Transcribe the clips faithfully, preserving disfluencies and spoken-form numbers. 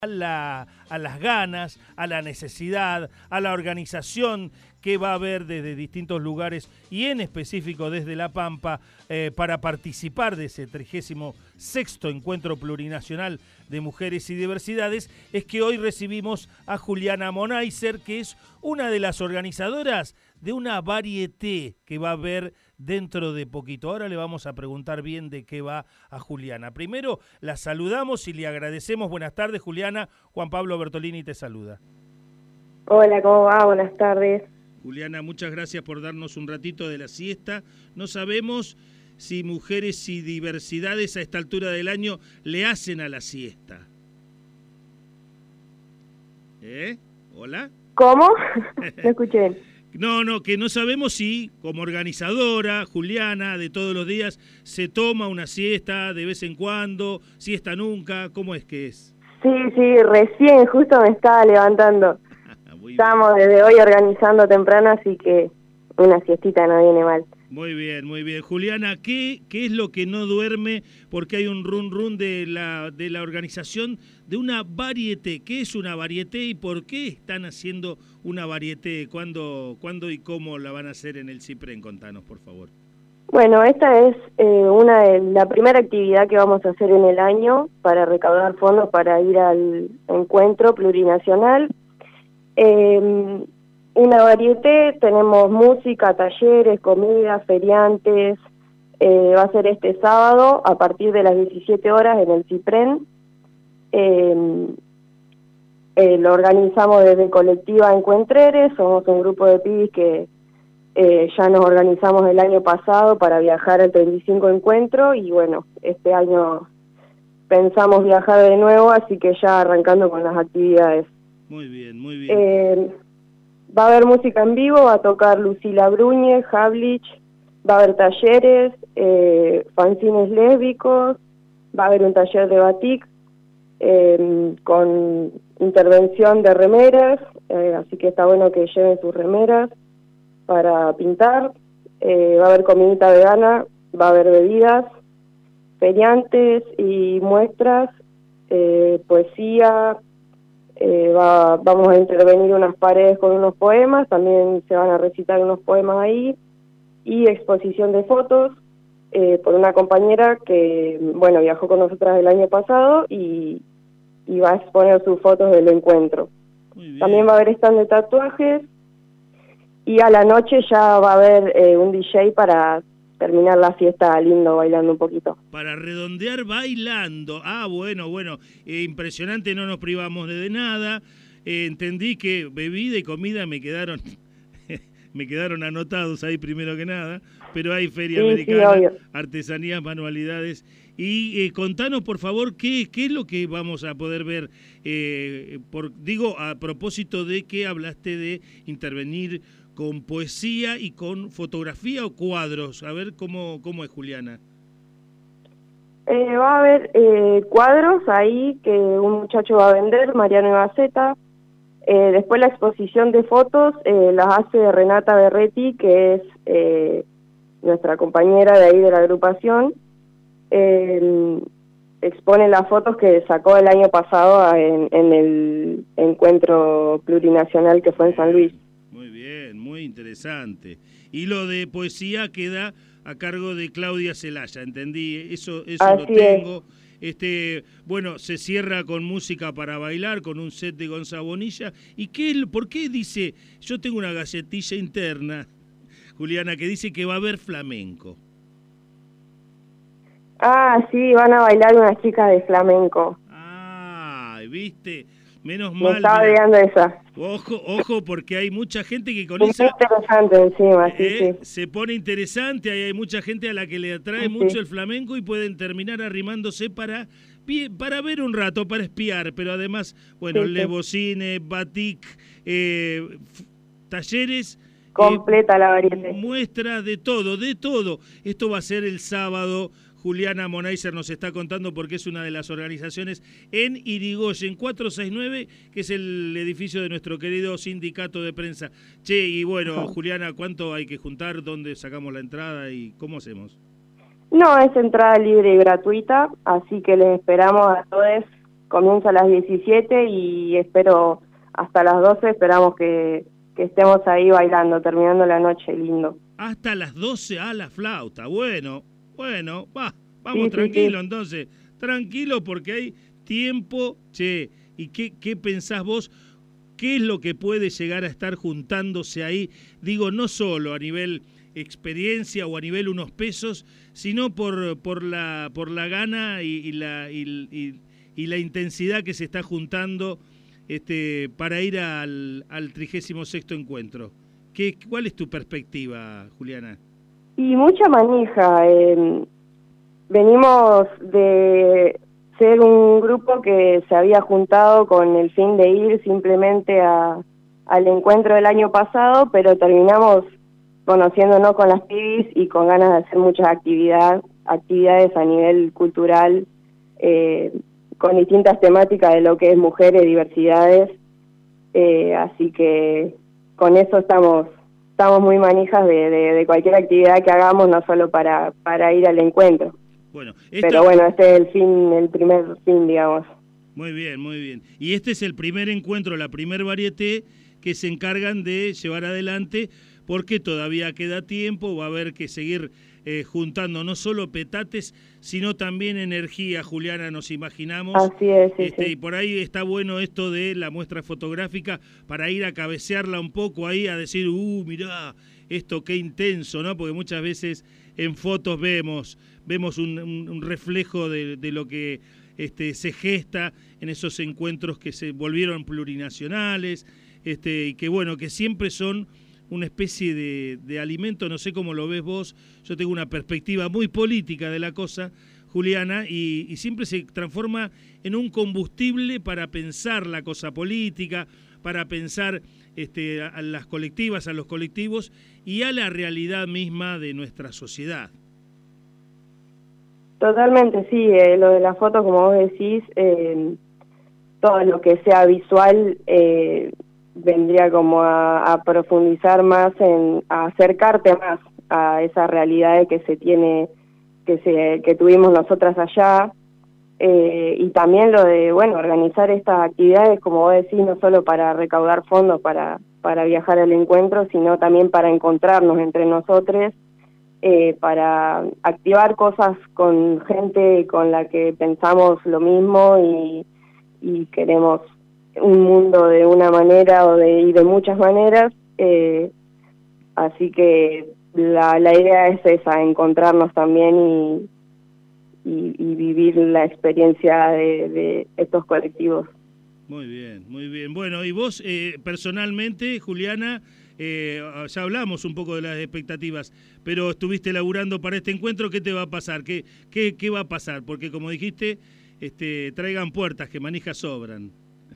A, la, a las ganas, a la necesidad, a la organización que va a haber desde distintos lugares y en específico desde La Pampa eh, para participar de ese trigésimo sexto Encuentro Plurinacional de Mujeres y Diversidades, es que hoy recibimos a Juliana Monaiser, que es una de las organizadoras de una varieté que va a haber dentro de poquito. Ahora le vamos a preguntar bien de qué va a Juliana. Primero la saludamos y le agradecemos. Buenas tardes, Juliana. Juan Pablo Bertolini te saluda. Hola, ¿cómo va? Buenas tardes. Juliana, muchas gracias por darnos un ratito de la siesta. No sabemos si Mujeres y Diversidades a esta altura del año le hacen a la siesta. ¿Eh? ¿Hola? ¿Cómo? No escuché bien. No, no, que no sabemos si como organizadora, Juliana, de todos los días, se toma una siesta de vez en cuando, siesta nunca, ¿cómo es que es? Sí, sí, recién, justo me estaba levantando. Estamos bien. desde hoy organizando temprano, así que una siestita no viene mal. Muy bien, muy bien. Juliana, ¿qué, qué es lo que no duerme? Porque hay un run run de la, de la organización de una varieté. ¿Qué es una varieté y por qué están haciendo una varieté? ¿Cuándo, cuándo y cómo la van a hacer en el CIPREN? Contanos, por favor. Bueno, esta es eh, una de la primera actividad que vamos a hacer en el año para recaudar fondos para ir al encuentro plurinacional. Eh, Una varieté, tenemos música, talleres, comidas, feriantes. Eh, va a ser este sábado a partir de las diecisiete horas en el CIPREN. Eh, eh, lo organizamos desde Colectiva Encuentreres, somos un grupo de pibis que eh, ya nos organizamos el año pasado para viajar al treinta y cinco encuentro y bueno, este año pensamos viajar de nuevo, así que ya arrancando con las actividades. Muy bien, muy bien. Eh, Va a haber música en vivo, va a tocar Lucila Bruñe, Havlich, va a haber talleres, eh, fanzines lésbicos, va a haber un taller de batik eh, con intervención de remeras, eh, así que está bueno que lleven sus remeras para pintar, eh, va a haber comidita vegana, va a haber bebidas, feriantes y muestras, eh, poesía. Eh, va, vamos a intervenir unas paredes con unos poemas, también se van a recitar unos poemas ahí, y exposición de fotos eh, por una compañera que, bueno, viajó con nosotras el año pasado y, y va a exponer sus fotos del encuentro. También va a haber stand de tatuajes, y a la noche ya va a haber eh, un D J para terminar la fiesta lindo, bailando un poquito. Para redondear bailando. Ah, bueno, bueno. Eh, impresionante, no nos privamos de, de nada. Eh, entendí que bebida y comida me quedaron me quedaron anotados ahí primero que nada. Pero hay feria sí, americana, sí, artesanías, manualidades. Y eh, contanos, por favor, qué, qué es lo que vamos a poder ver. Eh, por, digo, a propósito de que hablaste de intervenir con poesía y con fotografía o cuadros. A ver cómo, cómo es, Juliana. Eh, va a haber eh, cuadros ahí que un muchacho va a vender, Mariano Ibaceta. Eh, después la exposición de fotos eh, las hace Renata Berretti, que es eh, nuestra compañera de ahí de la agrupación. Eh, expone las fotos que sacó el año pasado en, en el encuentro plurinacional que fue en San Luis. Muy bien, muy interesante. Y lo de poesía queda a cargo de Claudia Celaya, entendí, eso, eso Así lo tengo. Es. Este, bueno, se cierra con música para bailar, con un set de Gonza Bonilla. ¿Y qué, por qué dice, yo tengo una galletilla interna, Juliana, que dice que va a haber flamenco? Ah, sí, van a bailar unas chicas de flamenco. Ah, viste, menos Me mal. estaba olvidando esa. Ojo, ojo, porque hay mucha gente que con Es esa... interesante encima, sí, eh, sí. Se pone interesante, hay, hay mucha gente a la que le atrae Sí, mucho sí. el flamenco y pueden terminar arrimándose para, para ver un rato, para espiar, pero además, bueno, Sí, sí. levocine, batik, eh, talleres... Completa eh, la variedad. Muestras de todo, de todo. Esto va a ser el sábado. Juliana Monaiser nos está contando porque es una de las organizaciones en Irigoyen cuatrocientos sesenta y nueve, que es el edificio de nuestro querido sindicato de prensa. Che, y bueno, Juliana, ¿cuánto hay que juntar? ¿Dónde sacamos la entrada y cómo hacemos? No, es entrada libre y gratuita, así que les esperamos a todos comienza a las diecisiete y espero hasta las doce, esperamos que, que estemos ahí bailando, terminando la noche, lindo. Hasta las doce a la flauta, bueno, bueno, va, vamos Sí, tranquilo sí, sí. entonces, tranquilo porque hay tiempo, che, ¿y qué, qué pensás vos? ¿Qué es lo que puede llegar a estar juntándose ahí? Digo, no solo a nivel experiencia o a nivel unos pesos, sino por, por, la, por la gana y, y, la, y, y, y la intensidad que se está juntando este, para ir al, al trigésimo sexto encuentro. ¿Qué, ¿Cuál es tu perspectiva, Juliana? Y mucha manija. Eh, venimos de ser un grupo que se había juntado con el fin de ir simplemente a, al encuentro del año pasado, pero terminamos conociéndonos con las pibis y con ganas de hacer muchas actividad, actividades a nivel cultural, eh, con distintas temáticas de lo que es mujeres, diversidades, eh, así que con eso estamos estamos muy manijas de, de, de cualquier actividad que hagamos, no solo para, para ir al encuentro. Bueno, esta... Pero bueno, este es el fin, el primer fin, digamos. Muy bien, muy bien. Y este es el primer encuentro, la primer varieté que se encargan de llevar adelante, porque todavía queda tiempo, va a haber que seguir eh, juntando no solo petates, sino también energía, Juliana, nos imaginamos. Así es, sí, este, sí. Y por ahí está bueno esto de la muestra fotográfica, para ir a cabecearla un poco ahí, a decir, uh, mirá, esto qué intenso, ¿no? Porque muchas veces en fotos vemos, vemos un, un, un reflejo de, de lo que este, se gesta en esos encuentros que se volvieron plurinacionales, este, y que bueno, que siempre son una especie de, de alimento, no sé cómo lo ves vos, yo tengo una perspectiva muy política de la cosa, Juliana, y, y siempre se transforma en un combustible para pensar la cosa política, para pensar este, a las colectivas, a los colectivos y a la realidad misma de nuestra sociedad. Totalmente, sí, eh, lo de la foto, como vos decís, eh, todo lo que sea visual eh, vendría como a, a profundizar más, en a acercarte más a esa realidad que se tiene, que se que tuvimos nosotras allá, eh, y también lo de, bueno, organizar estas actividades, como vos decís, no solo para recaudar fondos para, para viajar al encuentro, sino también para encontrarnos entre nosotros, eh, para activar cosas con gente con la que pensamos lo mismo y, y queremos un mundo de una manera o de, y de muchas maneras, eh, así que la, la idea es esa, encontrarnos también y, y, y vivir la experiencia de, de estos colectivos. Muy bien, muy bien. Bueno, y vos eh, personalmente, Juliana, eh, ya hablamos un poco de las expectativas, pero estuviste laburando para este encuentro, ¿qué te va a pasar? ¿Qué, qué, qué va a pasar? Porque como dijiste, este, traigan puertas, que manijas sobran.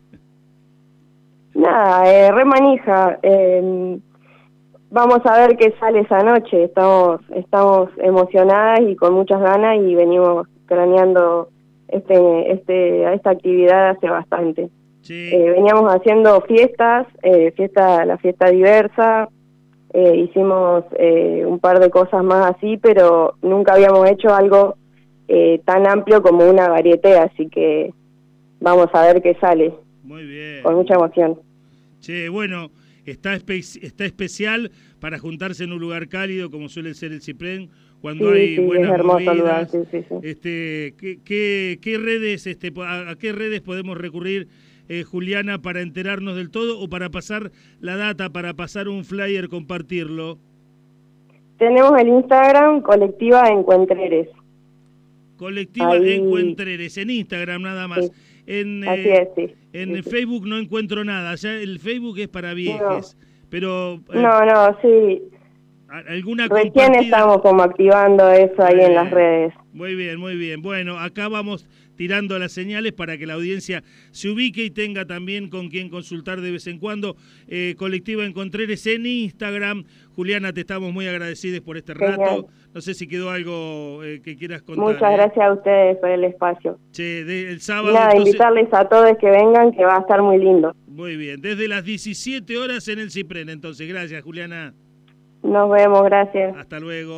Nada, eh, re manija. Eh, vamos a ver qué sale esa noche. Estamos estamos emocionadas y con muchas ganas y venimos craneando este este esta actividad hace bastante. Sí. Eh, veníamos haciendo fiestas, eh, fiesta la fiesta diversa, eh, hicimos eh, un par de cosas más así, pero nunca habíamos hecho algo eh, tan amplio como una varieté, así que vamos a ver qué sale. Muy bien. Con mucha emoción. Che, bueno, está, espe está especial para juntarse en un lugar cálido, como suele ser el Ciprén, cuando sí, hay sí, buenas es hermoso movidas. Lugar, sí, sí, sí. Este, ¿qué, qué, qué redes, este, a, a qué redes podemos recurrir, eh, Juliana, para enterarnos del todo o para pasar la data, para pasar un flyer, compartirlo? Tenemos el Instagram, Colectiva Encuentreres. Colectiva Ahí... Encuentreres, en Instagram nada más. Sí. En, Así eh, es, sí. En sí, sí. Facebook no encuentro nada, ya el Facebook es para viejes, no. pero... Eh, no, no, sí. ¿Alguna Recién compartida? estamos como activando eso Muy ahí bien, en las redes. Muy bien, muy bien. Bueno, acá vamos tirando las señales para que la audiencia se ubique y tenga también con quien consultar de vez en cuando. Eh, Colectiva Encontreres en Instagram. Juliana, te estamos muy agradecidos por este Genial. rato. No sé si quedó algo eh, que quieras contar. Muchas ¿eh? gracias a ustedes por el espacio. Che, de, el sábado... Nada, entonces... invitarles a todos que vengan, que va a estar muy lindo. Muy bien, desde las diecisiete horas en el Ciprén. Entonces, gracias, Juliana. Nos vemos, gracias. Hasta luego.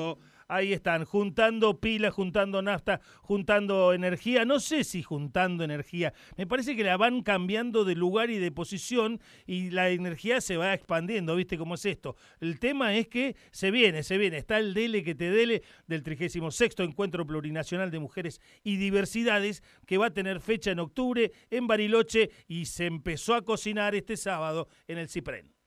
ahí están, juntando pilas, juntando nafta, juntando energía. No sé si juntando energía, me parece que la van cambiando de lugar y de posición y la energía se va expandiendo, ¿viste cómo es esto? El tema es que se viene, se viene, está el dele que te dele del trigésimo sexto Encuentro Plurinacional de Mujeres y Diversidades, que va a tener fecha en octubre en Bariloche y se empezó a cocinar este sábado en el Cipren.